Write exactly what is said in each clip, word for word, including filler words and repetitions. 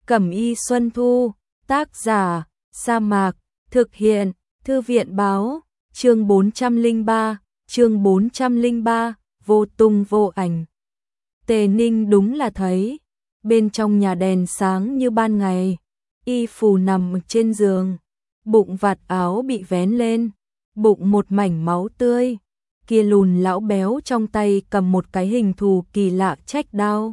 Cẩm y Xuân Thu, tác giả, Sa Mạc, thực hiện, Thư viện báo, chương bốn trăm lẻ ba, chương bốn trăm lẻ ba, vô tung vô ảnh. Tề Ninh đúng là thấy, bên trong nhà đèn sáng như ban ngày, y phù nằm trên giường, bụng vạt áo bị vén lên, bụng một mảnh máu tươi, kia lùn lão béo trong tay cầm một cái hình thù kỳ lạ trách đao.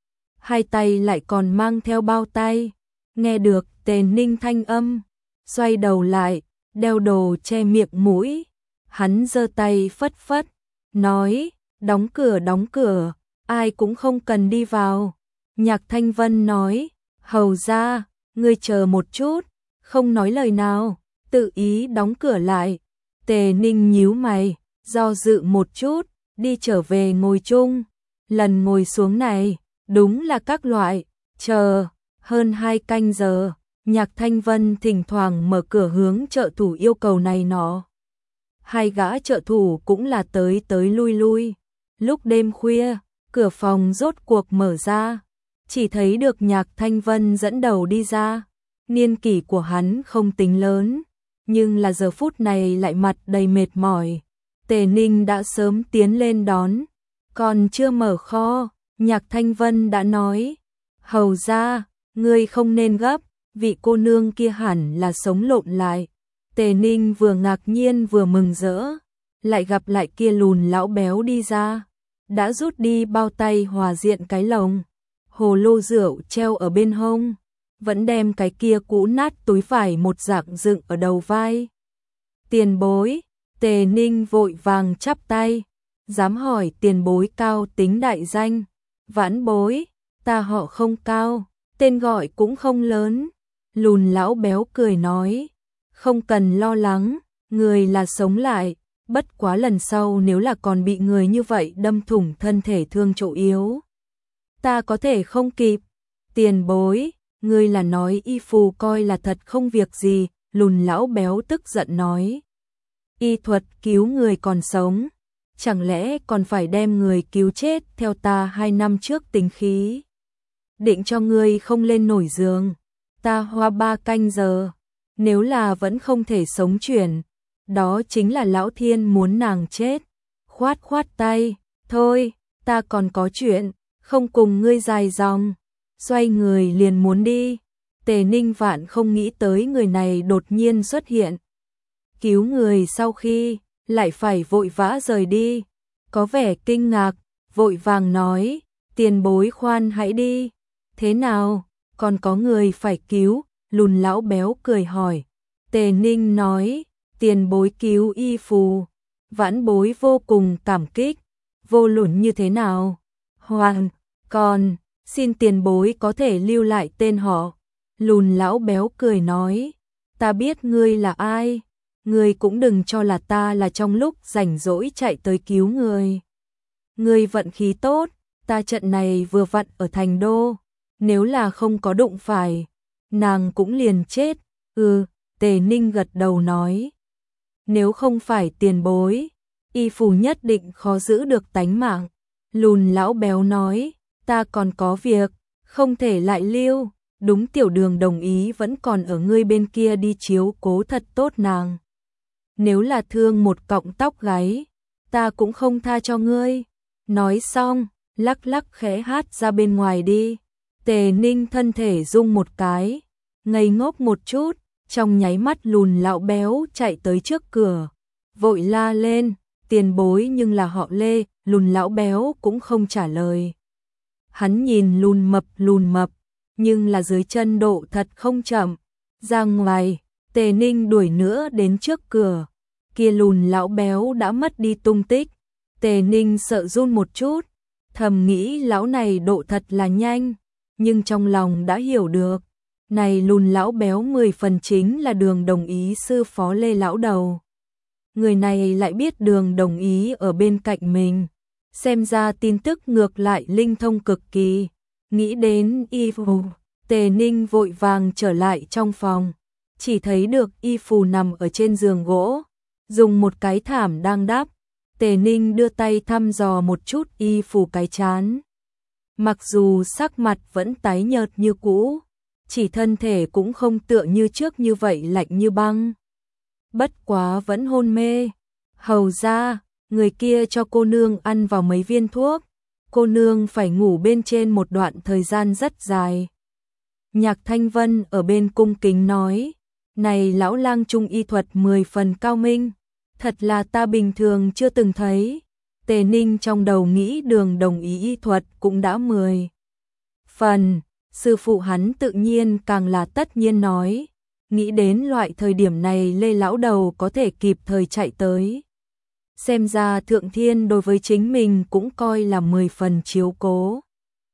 Hai tay lại còn mang theo bao tay, nghe được Tề Ninh thanh âm, xoay đầu lại, đeo đồ che miệng mũi, hắn giơ tay phất phất, nói, đóng cửa đóng cửa, ai cũng không cần đi vào. Nhạc Thanh Vân nói, hầu ra, ngươi chờ một chút, không nói lời nào, tự ý đóng cửa lại. Tề Ninh nhíu mày, do dự một chút, đi trở về ngồi chung. Lần ngồi xuống này, đúng là các loại, chờ, hơn hai canh giờ, Nhạc Thanh Vân thỉnh thoảng mở cửa hướng trợ thủ yêu cầu này nọ. Hai gã trợ thủ cũng là tới tới lui lui. Lúc đêm khuya, cửa phòng rốt cuộc mở ra, chỉ thấy được Nhạc Thanh Vân dẫn đầu đi ra. Niên kỷ của hắn không tính lớn, nhưng là giờ phút này lại mặt đầy mệt mỏi. Tề Ninh đã sớm tiến lên đón, còn chưa mở kho, Nhạc Thanh Vân đã nói, hầu ra, ngươi không nên gấp, vị cô nương kia hẳn là sống lộn lại. Tề Ninh vừa ngạc nhiên vừa mừng rỡ, lại gặp lại kia lùn lão béo đi ra, đã rút đi bao tay hòa diện cái lồng, hồ lô rượu treo ở bên hông, vẫn đem cái kia cũ nát túi vải một dạng dựng ở đầu vai. Tiền bối, Tề Ninh vội vàng chắp tay, dám hỏi tiền bối cao tính đại danh. Vãn bối, ta họ không cao, tên gọi cũng không lớn. Lùn lão béo cười nói, không cần lo lắng, người là sống lại, bất quá lần sau nếu là còn bị người như vậy đâm thủng thân thể thương chỗ yếu, ta có thể không kịp. Tiền bối, ngươi là nói y phù coi là thật không việc gì. Lùn lão béo tức giận nói, y thuật cứu người còn sống, chẳng lẽ còn phải đem người cứu chết theo ta hai năm trước tính khí. Định cho ngươi không lên nổi giường, ta hoa ba canh giờ, nếu là vẫn không thể sống chuyển, đó chính là lão thiên muốn nàng chết. Khoát khoát tay, thôi, ta còn có chuyện, không cùng ngươi dài dòng, xoay người liền muốn đi. Tề Ninh vạn không nghĩ tới người này đột nhiên xuất hiện. Cứu người sau khi, lại phải vội vã rời đi, có vẻ kinh ngạc, vội vàng nói, tiền bối khoan hãy đi. Thế nào, còn có người phải cứu? Lùn lão béo cười hỏi. Tề Ninh nói, tiền bối cứu y phù, vãn bối vô cùng cảm kích. Vô luận như thế nào? Hoàng, còn, xin tiền bối có thể lưu lại tên họ. Lùn lão béo cười nói, ta biết ngươi là ai, ngươi cũng đừng cho là ta là trong lúc rảnh rỗi chạy tới cứu người. Ngươi vận khí tốt, ta trận này vừa vặn ở thành đô, nếu là không có đụng phải, nàng cũng liền chết. Ừ, Tề Ninh gật đầu nói, nếu không phải tiền bối, y phù nhất định khó giữ được tánh mạng. Lùn lão béo nói, ta còn có việc, không thể lại lưu. Đúng, tiểu đường đồng ý vẫn còn ở ngươi bên kia đi chiếu cố thật tốt nàng. Nếu là thương một cọng tóc gáy, ta cũng không tha cho ngươi. Nói xong, lắc lắc khẽ hát ra bên ngoài đi. Tề Ninh thân thể rung một cái, ngây ngốc một chút, trong nháy mắt lùn lão béo chạy tới trước cửa, vội la lên, tiền bối nhưng là họ Lê. Lùn lão béo cũng không trả lời. Hắn nhìn lùn mập lùn mập, nhưng là dưới chân độ thật không chậm. Ra ngoài, Tề Ninh đuổi nữa đến trước cửa, kia lùn lão béo đã mất đi tung tích. Tề Ninh sợ run một chút, thầm nghĩ lão này độ thật là nhanh, nhưng trong lòng đã hiểu được, này lùn lão béo mười phần chính là Đường Đồng Ý sư phó Lê lão đầu. Người này lại biết Đường Đồng Ý ở bên cạnh mình, xem ra tin tức ngược lại linh thông cực kỳ. Nghĩ đến y phù, Tề Ninh vội vàng trở lại trong phòng, chỉ thấy được y phù nằm ở trên giường gỗ, dùng một cái thảm đang đắp. Tề Ninh đưa tay thăm dò một chút y phù cái trán. Mặc dù sắc mặt vẫn tái nhợt như cũ, chỉ thân thể cũng không tựa như trước như vậy lạnh như băng. Bất quá vẫn hôn mê. Hầu ra, người kia cho cô nương ăn vào mấy viên thuốc, cô nương phải ngủ bên trên một đoạn thời gian rất dài. Nhạc Thanh Vân ở bên cung kính nói, này lão lang trung y thuật mười phần cao minh, thật là ta bình thường chưa từng thấy. Tề Ninh trong đầu nghĩ Đường đồng ý y thuật cũng đã mười phần, sư phụ hắn tự nhiên càng là tất nhiên nói, nghĩ đến loại thời điểm này Lê lão đầu có thể kịp thời chạy tới. Xem ra Thượng Thiên đối với chính mình cũng coi là mười phần chiếu cố.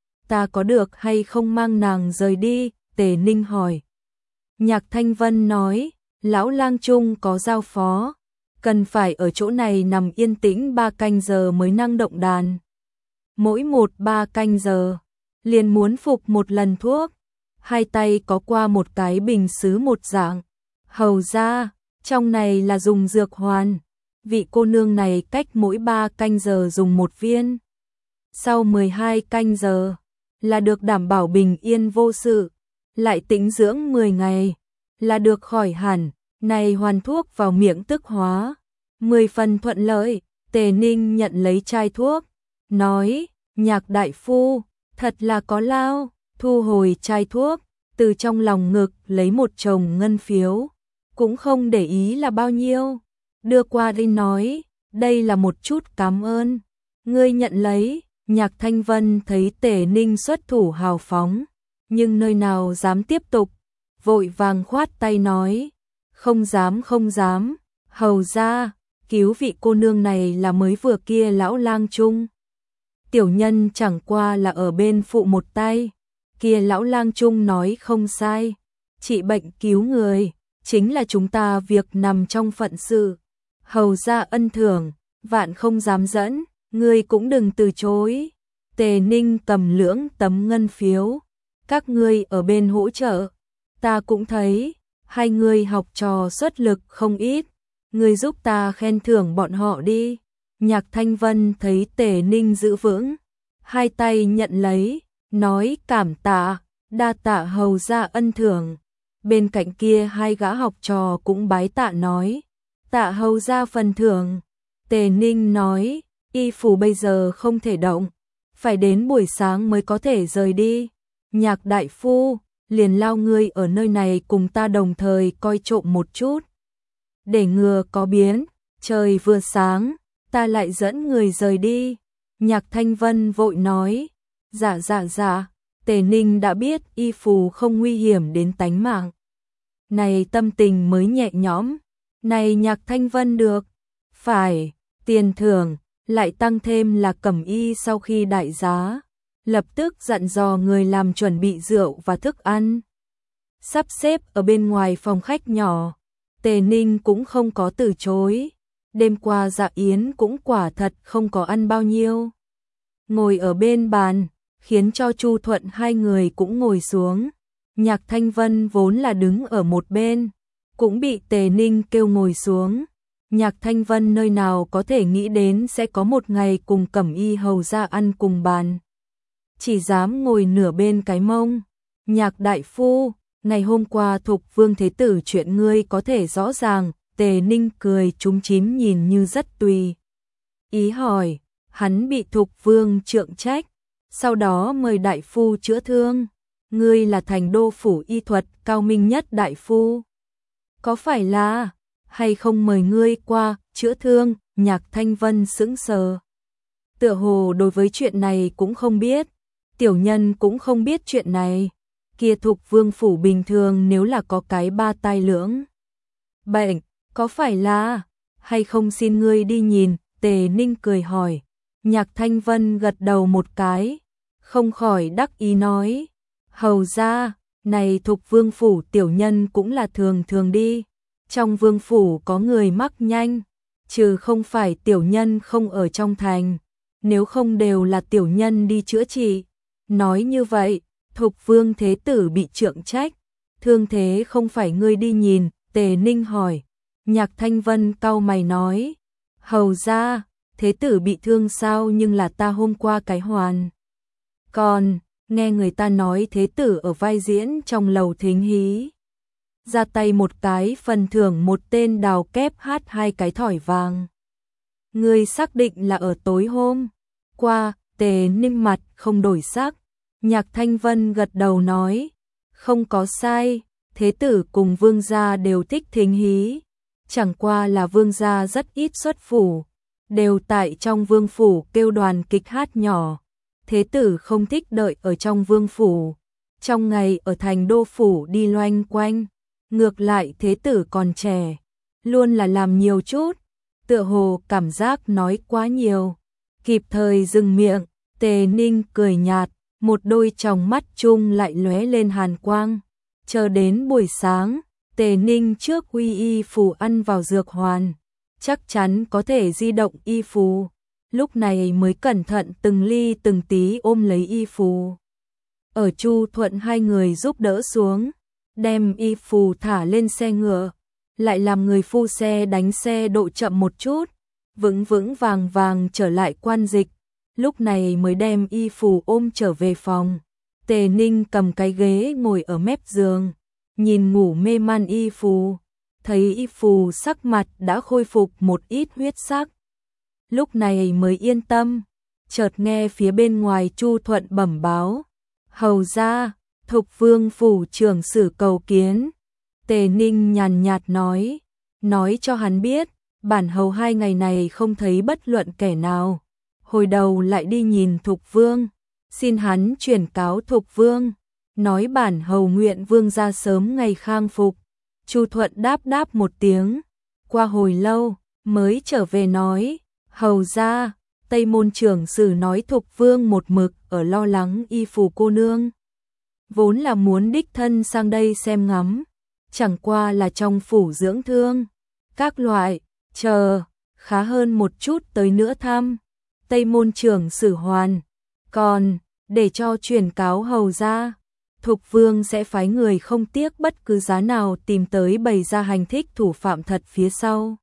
Ta có được hay không mang nàng rời đi? Tề Ninh hỏi. Nhạc Thanh Vân nói, lão lang trung có giao phó, cần phải ở chỗ này nằm yên tĩnh ba canh giờ mới năng động đàn. Mỗi một ba canh giờ, liền muốn phục một lần thuốc, hai tay có qua một cái bình sứ một dạng. Hầu ra, trong này là dùng dược hoàn, vị cô nương này cách mỗi ba canh giờ dùng một viên. Sau mười hai canh giờ, là được đảm bảo bình yên vô sự, lại tĩnh dưỡng mười ngày, là được khỏi hẳn, này hoàn thuốc vào miệng tức hóa. Mười phần thuận lợi, Tề Ninh nhận lấy chai thuốc, nói, Nhạc đại phu, thật là có lao, thu hồi chai thuốc, từ trong lòng ngực lấy một chồng ngân phiếu, cũng không để ý là bao nhiêu, đưa qua đi nói, đây là một chút cảm ơn, ngươi nhận lấy. Nhạc Thanh Vân thấy Tề Ninh xuất thủ hào phóng, nhưng nơi nào dám tiếp tục, vội vàng khoát tay nói, không dám không dám, hầu ra, cứu vị cô nương này là mới vừa kia lão lang trung. Tiểu nhân chẳng qua là ở bên phụ một tay, kia lão lang trung nói không sai, trị bệnh cứu người, chính là chúng ta việc nằm trong phận sự, hầu ra ân thưởng, vạn không dám dẫn, ngươi cũng đừng từ chối. Tề Ninh cầm lưỡng tấm ngân phiếu, các ngươi ở bên hỗ trợ, ta cũng thấy, hai người học trò xuất lực không ít, ngươi giúp ta khen thưởng bọn họ đi. Nhạc Thanh Vân thấy Tề Ninh giữ vững, hai tay nhận lấy, nói cảm tạ, đa tạ hầu ra ân thưởng. Bên cạnh kia hai gã học trò cũng bái tạ nói, tạ hầu ra phần thưởng. Tề Ninh nói, y phủ bây giờ không thể động, phải đến buổi sáng mới có thể rời đi. Nhạc đại phu, liền lao ngươi ở nơi này cùng ta đồng thời coi trộm một chút. Để ngừa có biến, trời vừa sáng, ta lại dẫn người rời đi. Nhạc Thanh Vân vội nói, dạ dạ dạ, Tề Ninh đã biết y phù không nguy hiểm đến tánh mạng. Này tâm tình mới nhẹ nhõm, này Nhạc Thanh Vân được, phải, tiền thưởng, lại tăng thêm là cẩm y sau khi đại giá, lập tức dặn dò người làm chuẩn bị rượu và thức ăn. Sắp xếp ở bên ngoài phòng khách nhỏ, Tề Ninh cũng không có từ chối, đêm qua dạ yến cũng quả thật không có ăn bao nhiêu. Ngồi ở bên bàn, khiến cho Chu Thuận hai người cũng ngồi xuống, Nhạc Thanh Vân vốn là đứng ở một bên, cũng bị Tề Ninh kêu ngồi xuống. Nhạc Thanh Vân nơi nào có thể nghĩ đến sẽ có một ngày cùng cẩm y hầu ra ăn cùng bàn. Chỉ dám ngồi nửa bên cái mông. Nhạc đại phu, ngày hôm qua Thục Vương Thế Tử chuyện ngươi có thể rõ ràng. Tề Ninh cười chúm chím nhìn như rất tùy ý hỏi, hắn bị Thục Vương trượng trách, sau đó mời đại phu chữa thương. Ngươi là thành đô phủ y thuật cao minh nhất đại phu, có phải là hay không mời ngươi qua chữa thương? Nhạc Thanh Vân sững sờ, tựa hồ đối với chuyện này cũng không biết, tiểu nhân cũng không biết chuyện này. Kia Thục Vương phủ bình thường nếu là có cái ba tai lưỡng bệnh, có phải là hay không xin ngươi đi nhìn? Tề Ninh cười hỏi. Nhạc Thanh Vân gật đầu một cái, không khỏi đắc ý nói, hầu ra, này Thục Vương phủ tiểu nhân cũng là thường thường đi. Trong vương phủ có người mắc nhanh, trừ không phải tiểu nhân không ở trong thành, nếu không đều là tiểu nhân đi chữa trị. Nói như vậy, Thục Vương Thế Tử bị trượng trách, thương thế không phải ngươi đi nhìn? Tề Ninh hỏi. Nhạc Thanh Vân cau mày nói, hầu ra, Thế Tử bị thương sao? Nhưng là ta hôm qua cái hoàn còn nghe người ta nói thế tử ở vai diễn trong lầu thính hí. Ra tay một cái phần thưởng một tên đào kép hát hai cái thỏi vàng. Ngươi xác định là ở tối hôm qua. Tề Ninh mặt không đổi sắc. Nhạc Thanh Vân gật đầu nói, không có sai, thế tử cùng vương gia đều thích thính hí. Chẳng qua là vương gia rất ít xuất phủ, đều tại trong vương phủ kêu đoàn kịch hát nhỏ. Thế tử không thích đợi ở trong vương phủ, trong ngày ở thành đô phủ đi loanh quanh. Ngược lại thế tử còn trẻ, luôn là làm nhiều chút, tựa hồ cảm giác nói quá nhiều. Kịp thời dừng miệng, Tề Ninh cười nhạt, một đôi tròng mắt chung lại lóe lên hàn quang. Chờ đến buổi sáng, Tề Ninh trước uy y phù ăn vào dược hoàn, chắc chắn có thể di động y phù. Lúc này mới cẩn thận từng ly từng tí ôm lấy y phù. Ở Chu Thuận hai người giúp đỡ xuống, đem y phù thả lên xe ngựa, lại làm người phu xe đánh xe độ chậm một chút, vững vững vàng vàng trở lại quan dịch. Lúc này mới đem y phù ôm trở về phòng. Tề Ninh cầm cái ghế ngồi ở mép giường, nhìn ngủ mê man y phù, thấy y phù sắc mặt đã khôi phục một ít huyết sắc. Lúc này mới yên tâm, chợt nghe phía bên ngoài Chu Thuận bẩm báo, hầu ra, Thục Vương phủ trưởng sử cầu kiến. Tề Ninh nhàn nhạt nói, nói cho hắn biết, bản hầu hai ngày này không thấy bất luận kẻ nào. Hồi đầu lại đi nhìn Thục Vương, xin hắn chuyển cáo Thục Vương, nói bản hầu nguyện vương ra sớm ngày khang phục. Chu Thuận đáp đáp một tiếng, qua hồi lâu mới trở về nói, hầu ra, Tây môn trưởng sử nói Thục Vương một mực ở lo lắng y phù cô nương, vốn là muốn đích thân sang đây xem ngắm, chẳng qua là trong phủ dưỡng thương, các loại, chờ, khá hơn một chút tới nữa thăm. Tây môn trưởng sử hoàn, còn, để cho truyền cáo hầu ra, Thục Vương sẽ phái người không tiếc bất cứ giá nào tìm tới bày ra hành thích thủ phạm thật phía sau.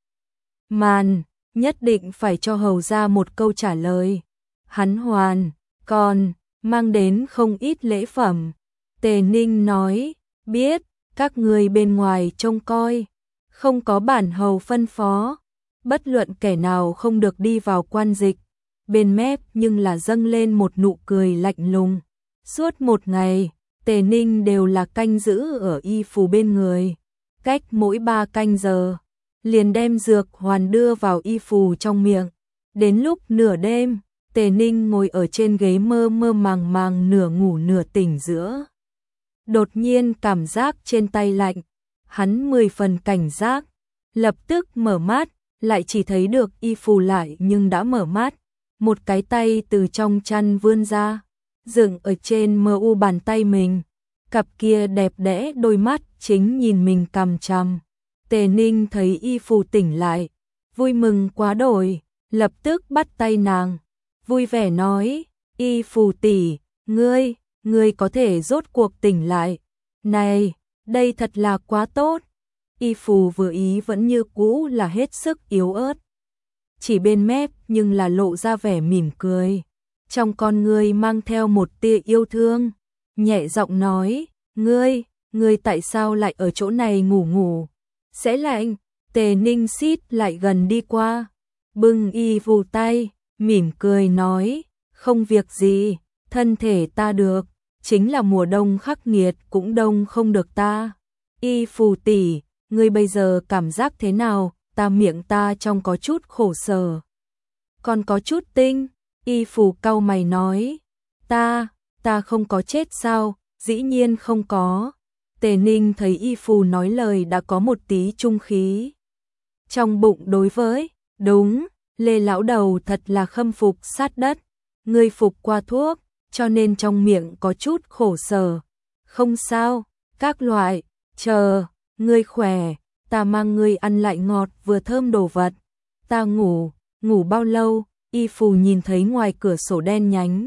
Màn, nhất định phải cho hầu ra một câu trả lời. Hắn hoàn, còn, mang đến không ít lễ phẩm. Tề Ninh nói, biết, các người bên ngoài trông coi, không có bản hầu phân phó, bất luận kẻ nào không được đi vào quan dịch. Bên mép nhưng là dâng lên một nụ cười lạnh lùng. Suốt một ngày, Tề Ninh đều là canh giữ ở y phù bên người. Cách mỗi ba canh giờ, liền đem dược hoàn đưa vào y phù trong miệng. Đến lúc nửa đêm, Tề Ninh ngồi ở trên ghế mơ mơ màng màng nửa ngủ nửa tỉnh giữa. Đột nhiên cảm giác trên tay lạnh, hắn mười phần cảnh giác, lập tức mở mắt, lại chỉ thấy được y phù lại nhưng đã mở mắt. Một cái tay từ trong chăn vươn ra, dựng ở trên mờ u bàn tay mình, cặp kia đẹp đẽ đôi mắt chính nhìn mình cằm chằm. Tề Ninh thấy y phù tỉnh lại, vui mừng quá đổi, lập tức bắt tay nàng, vui vẻ nói, y phù tỷ, ngươi, ngươi có thể rốt cuộc tỉnh lại, này, đây thật là quá tốt. Y phù vừa ý vẫn như cũ là hết sức yếu ớt, chỉ bên mép nhưng là lộ ra vẻ mỉm cười, trong con ngươi mang theo một tia yêu thương, nhẹ giọng nói, ngươi, ngươi tại sao lại ở chỗ này ngủ ngủ, sẽ lạnh. Tề Ninh xít lại gần đi qua, bưng y phù tay, mỉm cười nói, không việc gì, thân thể ta được, chính là mùa đông khắc nghiệt cũng đông không được ta. Y phù tỷ, ngươi bây giờ cảm giác thế nào? Ta miệng ta trong có chút khổ sở, còn có chút tinh. Y phù cau mày nói, ta, ta không có chết sao? Dĩ nhiên không có. Tề Ninh thấy y phù nói lời đã có một tí trung khí trong bụng, đối với, đúng, Lê lão đầu thật là khâm phục sát đất, ngươi phục qua thuốc, cho nên trong miệng có chút khổ sở. Không sao, các loại, chờ, ngươi khỏe, ta mang ngươi ăn lại ngọt vừa thơm đồ vật. Ta ngủ, ngủ bao lâu? Y phù nhìn thấy ngoài cửa sổ đen nhánh.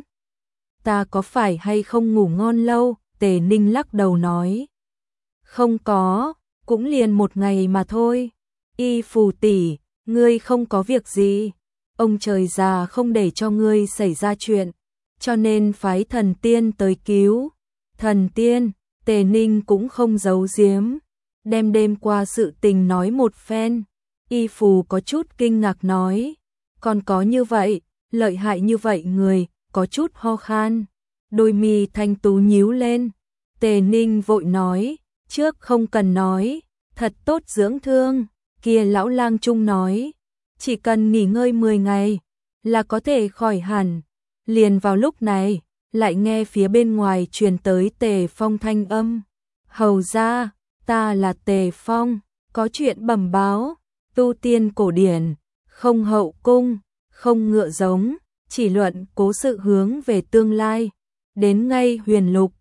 Ta có phải hay không ngủ ngon lâu? Tề Ninh lắc đầu nói. Không có, cũng liền một ngày mà thôi. Y phù tỷ, ngươi không có việc gì. Ông trời già không để cho ngươi xảy ra chuyện. cho nên phái thần tiên tới cứu. Thần tiên, Tề Ninh cũng không giấu giếm, đem đêm qua sự tình nói một phen. Y Phù có chút kinh ngạc nói, còn có như vậy, lợi hại như vậy người, có chút ho khan. Đôi mi thanh tú nhíu lên. Tề Ninh vội nói, trước không cần nói, thật tốt dưỡng thương. Kia lão lang trung nói, chỉ cần nghỉ ngơi mười ngày là có thể khỏi hẳn. Liền vào lúc này, lại nghe phía bên ngoài truyền tới Tề Phong thanh âm. Hầu ra, ta là Tề Phong, có chuyện bẩm báo. Tu tiên cổ điển, không hậu cung, không ngựa giống, chỉ luận cố sự hướng về tương lai. Đến ngay huyền lục,